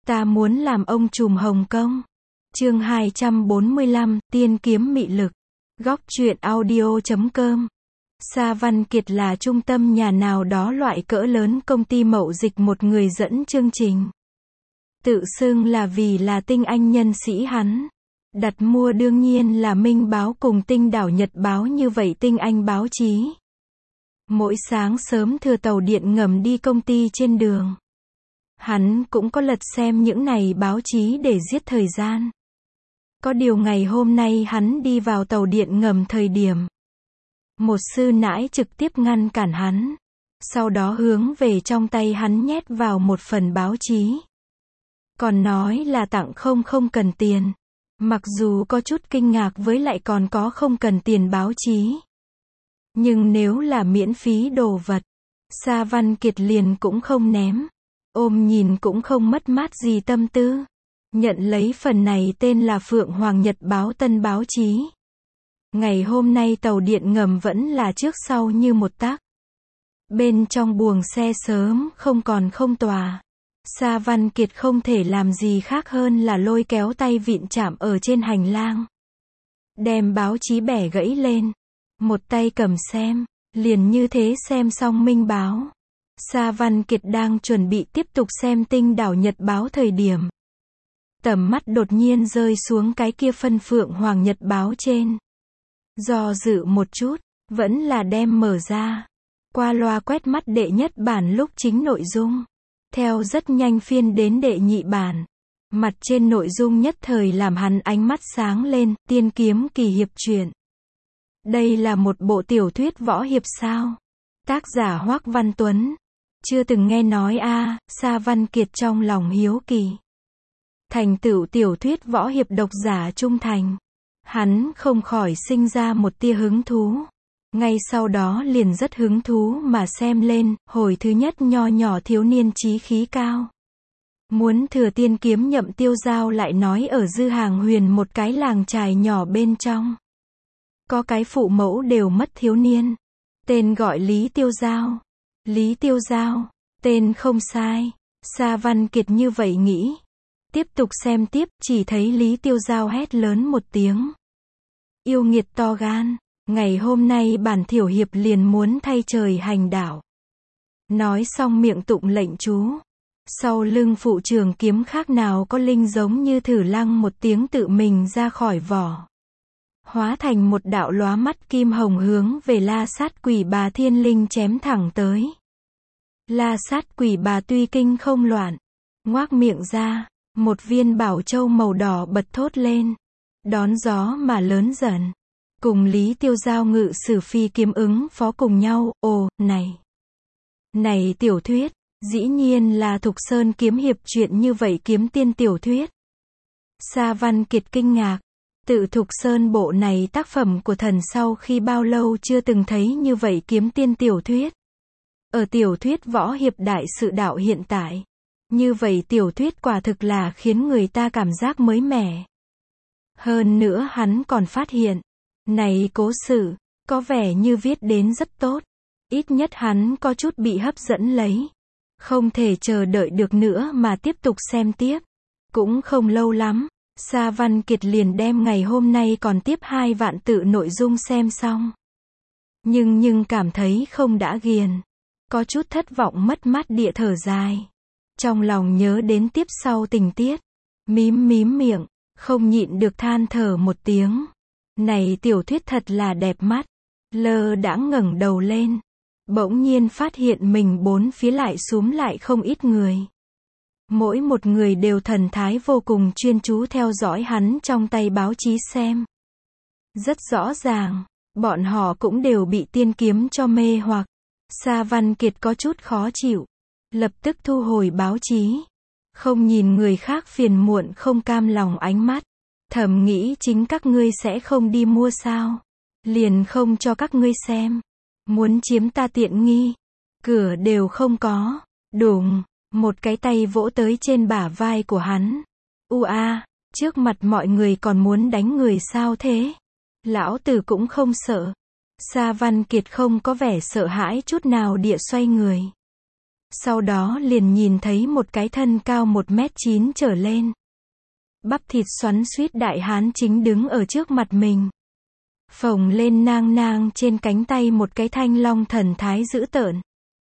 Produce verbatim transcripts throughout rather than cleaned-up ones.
Ta muốn làm ông trùm Hồng Kông. Chương hai trăm bốn mươi lăm, Tiên kiếm mị lực. Góc truyện audio chấm com. Sa Văn Kiệt là trung tâm nhà nào đó loại cỡ lớn công ty mậu dịch một người dẫn chương trình. Tự xưng là vì là tinh anh nhân sĩ hắn. Đặt mua đương nhiên là Minh Báo cùng Tinh Đảo Nhật Báo, như vậy tinh anh báo chí. Mỗi sáng sớm thừa tàu điện ngầm đi công ty trên đường. Hắn cũng có lật xem những này báo chí để giết thời gian. Có điều ngày hôm nay hắn đi vào tàu điện ngầm thời điểm, một sư nãi trực tiếp ngăn cản hắn. Sau đó hướng về trong tay hắn nhét vào một phần báo chí. Còn nói là tặng không không cần tiền. Mặc dù có chút kinh ngạc với lại còn có không cần tiền báo chí. Nhưng nếu là miễn phí đồ vật, Sa Văn Kiệt liền cũng không ném. Ôm nhìn cũng không mất mát gì tâm tư. Nhận lấy phần này tên là Phượng Hoàng Nhật Báo tân báo chí. Ngày hôm nay tàu điện ngầm vẫn là trước sau như một tắc. Bên trong buồng xe sớm không còn không tòa. Sa Văn Kiệt không thể làm gì khác hơn là lôi kéo tay vịn chạm ở trên hành lang. Đem báo chí bẻ gãy lên. Một tay cầm xem. Liền như thế xem xong Minh Báo. Sa Văn Kiệt đang chuẩn bị tiếp tục xem Tinh Đảo Nhật Báo thời điểm. Tầm mắt đột nhiên rơi xuống cái kia phân Phượng Hoàng Nhật Báo trên. Do dự một chút, vẫn là đem mở ra. Qua loa quét mắt đệ nhất bản lúc chính nội dung. Theo rất nhanh phiên đến đệ nhị bản. Mặt trên nội dung nhất thời làm hắn ánh mắt sáng lên, Tiên kiếm kỳ hiệp truyện. Đây là một bộ tiểu thuyết võ hiệp sao? Tác giả Hoắc Văn Tuấn. Chưa từng nghe nói a. À, Sa Văn Kiệt trong lòng hiếu kỳ. Thành tựu tiểu thuyết võ hiệp độc giả trung thành. Hắn không khỏi sinh ra một tia hứng thú. Ngay sau đó liền rất hứng thú mà xem lên, hồi thứ nhất nho nhỏ thiếu niên chí khí cao. Muốn thừa tiên kiếm Nhậm Tiêu Giao lại nói ở Dư Hàng Huyền một cái làng trài nhỏ bên trong. Có cái phụ mẫu đều mất thiếu niên. Tên gọi Lý Tiêu Giao. Lý Tiêu Giao, tên không sai. Sa Văn Kiệt như vậy nghĩ. Tiếp tục xem tiếp, chỉ thấy Lý Tiêu Giao hét lớn một tiếng. Yêu nghiệt to gan, ngày hôm nay bản thiểu hiệp liền muốn thay trời hành đảo. Nói xong miệng tụng lệnh chú. Sau lưng phụ trường kiếm khác nào có linh giống như thử lăng một tiếng tự mình ra khỏi vỏ. Hóa thành một đạo lóa mắt kim hồng hướng về La Sát Quỷ Bà thiên linh chém thẳng tới. La Sát Quỷ Bà tuy kinh không loạn, ngoác miệng ra, một viên bảo châu màu đỏ bật thốt lên, đón gió mà lớn dần. Cùng Lý Tiêu Giao ngự sử phi kiếm ứng phó cùng nhau. Ồ, này, này tiểu thuyết, dĩ nhiên là Thục Sơn kiếm hiệp truyện, như vậy kiếm tiên tiểu thuyết. Sa Văn Kiệt kinh ngạc. Tự Thục Sơn bộ này tác phẩm của thần sau khi bao lâu chưa từng thấy như vậy kiếm tiên tiểu thuyết. Ở tiểu thuyết võ hiệp đại sự đạo hiện tại, như vậy tiểu thuyết quả thực là khiến người ta cảm giác mới mẻ. Hơn nữa hắn còn phát hiện, này cố sự, có vẻ như viết đến rất tốt. Ít nhất hắn có chút bị hấp dẫn lấy. Không thể chờ đợi được nữa mà tiếp tục xem tiếp. Cũng không lâu lắm, Sa Văn Kiệt liền đem ngày hôm nay còn tiếp hai vạn tự nội dung xem xong. Nhưng nhưng cảm thấy không đã ghiền. Có chút thất vọng mất mát địa thở dài. Trong lòng nhớ đến tiếp sau tình tiết. Mím mím miệng, không nhịn được than thở một tiếng. Này tiểu thuyết thật là đẹp mắt. Lơ đãng ngẩng đầu lên. Bỗng nhiên phát hiện mình bốn phía lại xúm lại không ít người. Mỗi một người đều thần thái vô cùng chuyên chú theo dõi hắn trong tay báo chí xem. Rất rõ ràng, bọn họ cũng đều bị tiên kiếm cho mê hoặc. Sa Văn Kiệt có chút khó chịu. Lập tức thu hồi báo chí. Không nhìn người khác phiền muộn không cam lòng ánh mắt. Thầm nghĩ chính các ngươi sẽ không đi mua sao. Liền không cho các ngươi xem. Muốn chiếm ta tiện nghi. Cửa đều không có. Đùng. Một cái tay vỗ tới trên bả vai của hắn. U a, trước mặt mọi người còn muốn đánh người sao thế? Lão tử cũng không sợ. Sa Văn Kiệt không có vẻ sợ hãi chút nào địa xoay người. Sau đó liền nhìn thấy một cái thân cao một mét chín trở lên. Bắp thịt xoắn xuýt đại hán chính đứng ở trước mặt mình. Phồng lên nang nang trên cánh tay một cái thanh long thần thái dữ tợn.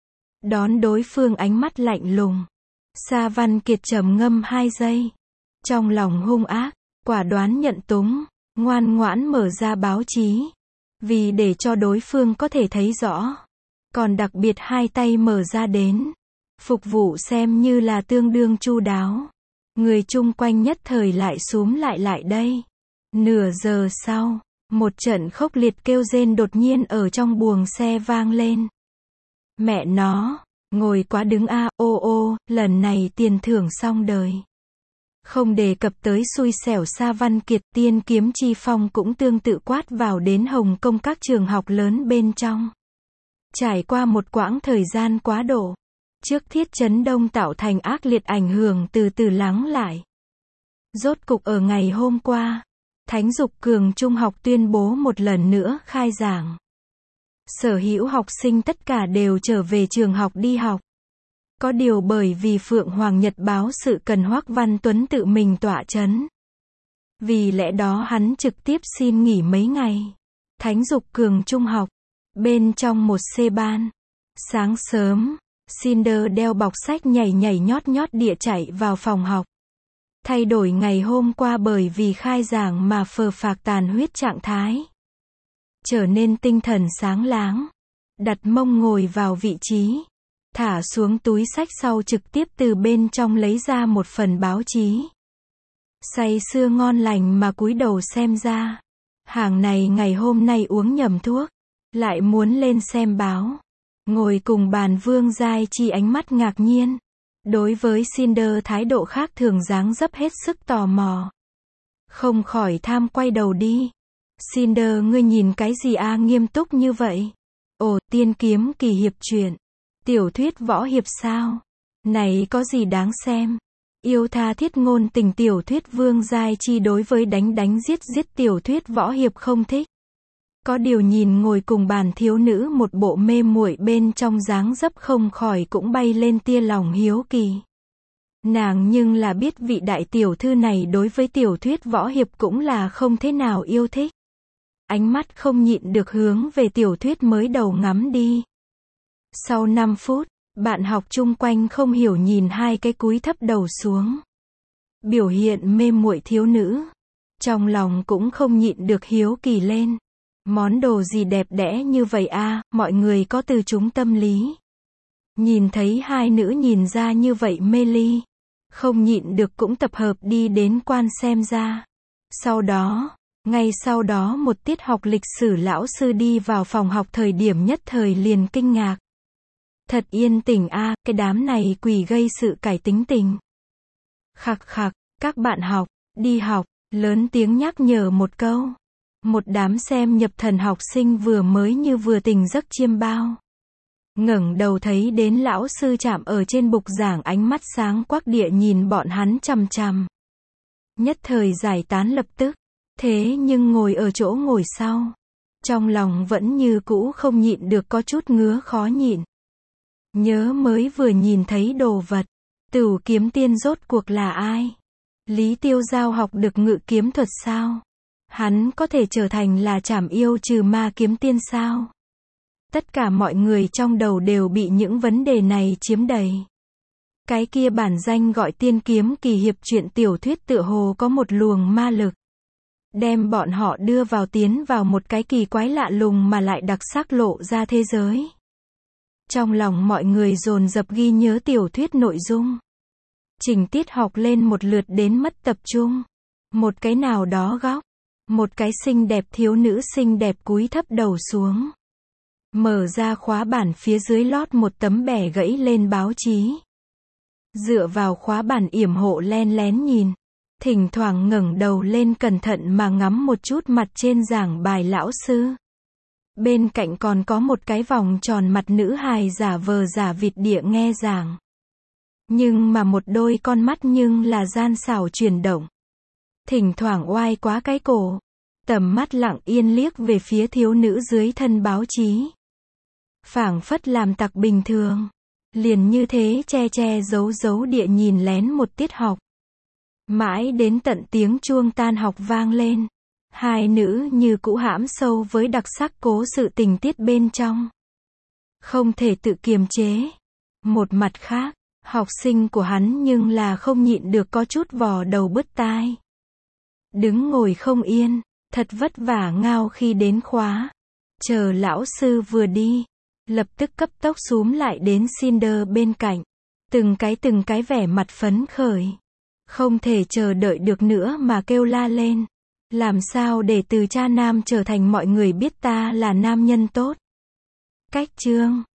Đón đối phương ánh mắt lạnh lùng. Sa Văn Kiệt trầm ngâm hai giây. Trong lòng hung ác, quả đoán nhận túng, ngoan ngoãn mở ra báo chí. Vì để cho đối phương có thể thấy rõ. Còn đặc biệt hai tay mở ra đến. Phục vụ xem như là tương đương chu đáo. Người chung quanh nhất thời lại xúm lại lại đây. Nửa giờ sau, một trận khốc liệt kêu rên đột nhiên ở trong buồng xe vang lên. Mẹ nó, ngồi quá đứng a, ô ô, lần này tiền thưởng xong đời. Không đề cập tới xui xẻo Sa Văn Kiệt, Tiên Kiếm Chi Phong cũng tương tự quát vào đến Hồng Kông các trường học lớn bên trong. Trải qua một quãng thời gian quá độ, trước thiết chấn đông tạo thành ác liệt ảnh hưởng từ từ lắng lại. Rốt cục ở ngày hôm qua, Thánh Dục Cường Trung học tuyên bố một lần nữa khai giảng. Sở hữu học sinh tất cả đều trở về trường học đi học. Có điều bởi vì Phượng Hoàng Nhật báo sự cần Hoắc Văn Tuấn tự mình tọa chấn. Vì lẽ đó hắn trực tiếp xin nghỉ mấy ngày. Thánh Dục Cường Trung học, bên trong một C ban. Sáng sớm, Cinder đeo bọc sách nhảy nhảy nhót nhót địa chạy vào phòng học. Thay đổi ngày hôm qua bởi vì khai giảng mà phờ phạc tàn huyết trạng thái. Trở nên tinh thần sáng láng. Đặt mông ngồi vào vị trí. Thả xuống túi sách sau trực tiếp từ bên trong lấy ra một phần báo chí. Say sưa ngon lành mà cúi đầu xem ra. Hàng này ngày hôm nay uống nhầm thuốc. Lại muốn lên xem báo. Ngồi cùng bàn Vương Giai Chi ánh mắt ngạc nhiên. Đối với Cinder thái độ khác thường dáng dấp hết sức tò mò. Không khỏi tham quay đầu đi. Cinder ngươi nhìn cái gì a nghiêm túc như vậy? Ồ, Tiên Kiếm Kỳ Hiệp truyện. Tiểu thuyết võ hiệp sao? Này có gì đáng xem? Yêu tha thiết ngôn tình tiểu thuyết Vương Giai Chi đối với đánh đánh giết giết tiểu thuyết võ hiệp không thích. Có điều nhìn ngồi cùng bàn thiếu nữ một bộ mê muội bên trong dáng dấp không khỏi cũng bay lên tia lòng hiếu kỳ. Nàng nhưng là biết vị đại tiểu thư này đối với tiểu thuyết võ hiệp cũng là không thế nào yêu thích. Ánh mắt không nhịn được hướng về tiểu thuyết mới đầu ngắm đi. Sau năm phút, bạn học chung quanh không hiểu nhìn hai cái cúi thấp đầu xuống. Biểu hiện mê muội thiếu nữ. Trong lòng cũng không nhịn được hiếu kỳ lên. Món đồ gì đẹp đẽ như vậy a, mọi người có từ chúng tâm lý. Nhìn thấy hai nữ nhìn ra như vậy mê ly. Không nhịn được cũng tập hợp đi đến quan xem ra. Sau đó, ngay sau đó một tiết học lịch sử lão sư đi vào phòng học thời điểm nhất thời liền kinh ngạc. Thật yên tĩnh a, cái đám này quỷ gây sự cải tính tình. Khặc khặc, các bạn học, đi học, lớn tiếng nhắc nhở một câu. Một đám xem nhập thần học sinh vừa mới như vừa tỉnh giấc chiêm bao. Ngẩng đầu thấy đến lão sư chạm ở trên bục giảng ánh mắt sáng quắc địa nhìn bọn hắn chằm chằm. Nhất thời giải tán lập tức. Thế nhưng ngồi ở chỗ ngồi sau. Trong lòng vẫn như cũ không nhịn được có chút ngứa khó nhịn. Nhớ mới vừa nhìn thấy đồ vật. Tửu kiếm tiên rốt cuộc là ai? Lý Tiêu Giao học được ngự kiếm thuật sao? Hắn có thể trở thành là trảm yêu trừ ma kiếm tiên sao? Tất cả mọi người trong đầu đều bị những vấn đề này chiếm đầy. Cái kia bản danh gọi Tiên Kiếm Kỳ Hiệp truyện tiểu thuyết tựa hồ có một luồng ma lực. Đem bọn họ đưa vào tiến vào một cái kỳ quái lạ lùng mà lại đặc sắc lộ ra thế giới. Trong lòng mọi người dồn dập ghi nhớ tiểu thuyết nội dung. Trình tiết học lên một lượt đến mất tập trung. Một cái nào đó góc. Một cái xinh đẹp thiếu nữ xinh đẹp cúi thấp đầu xuống. Mở ra khóa bản phía dưới lót một tấm bẻ gãy lên báo chí. Dựa vào khóa bản yểm hộ len lén nhìn. Thỉnh thoảng ngẩng đầu lên cẩn thận mà ngắm một chút mặt trên giảng bài lão sư. Bên cạnh còn có một cái vòng tròn mặt nữ hài giả vờ giả vịt địa nghe giảng. Nhưng mà một đôi con mắt nhưng là gian xảo chuyển động. Thỉnh thoảng oai quá cái cổ. Tầm mắt lặng yên liếc về phía thiếu nữ dưới thân báo chí. Phảng phất làm tặc bình thường. Liền như thế che che giấu giấu địa nhìn lén một tiết học. Mãi đến tận tiếng chuông tan học vang lên. Hai nữ như cũ hãm sâu với đặc sắc cố sự tình tiết bên trong. Không thể tự kiềm chế. Một mặt khác, học sinh của hắn nhưng là không nhịn được có chút vò đầu bứt tai. Đứng ngồi không yên, thật vất vả ngao khi đến khóa. Chờ lão sư vừa đi, lập tức cấp tốc xúm lại đến Cinder bên cạnh. Từng cái từng cái vẻ mặt phấn khởi. Không thể chờ đợi được nữa mà kêu la lên. Làm sao để từ cha nam trở thành mọi người biết ta là nam nhân tốt. Cách chương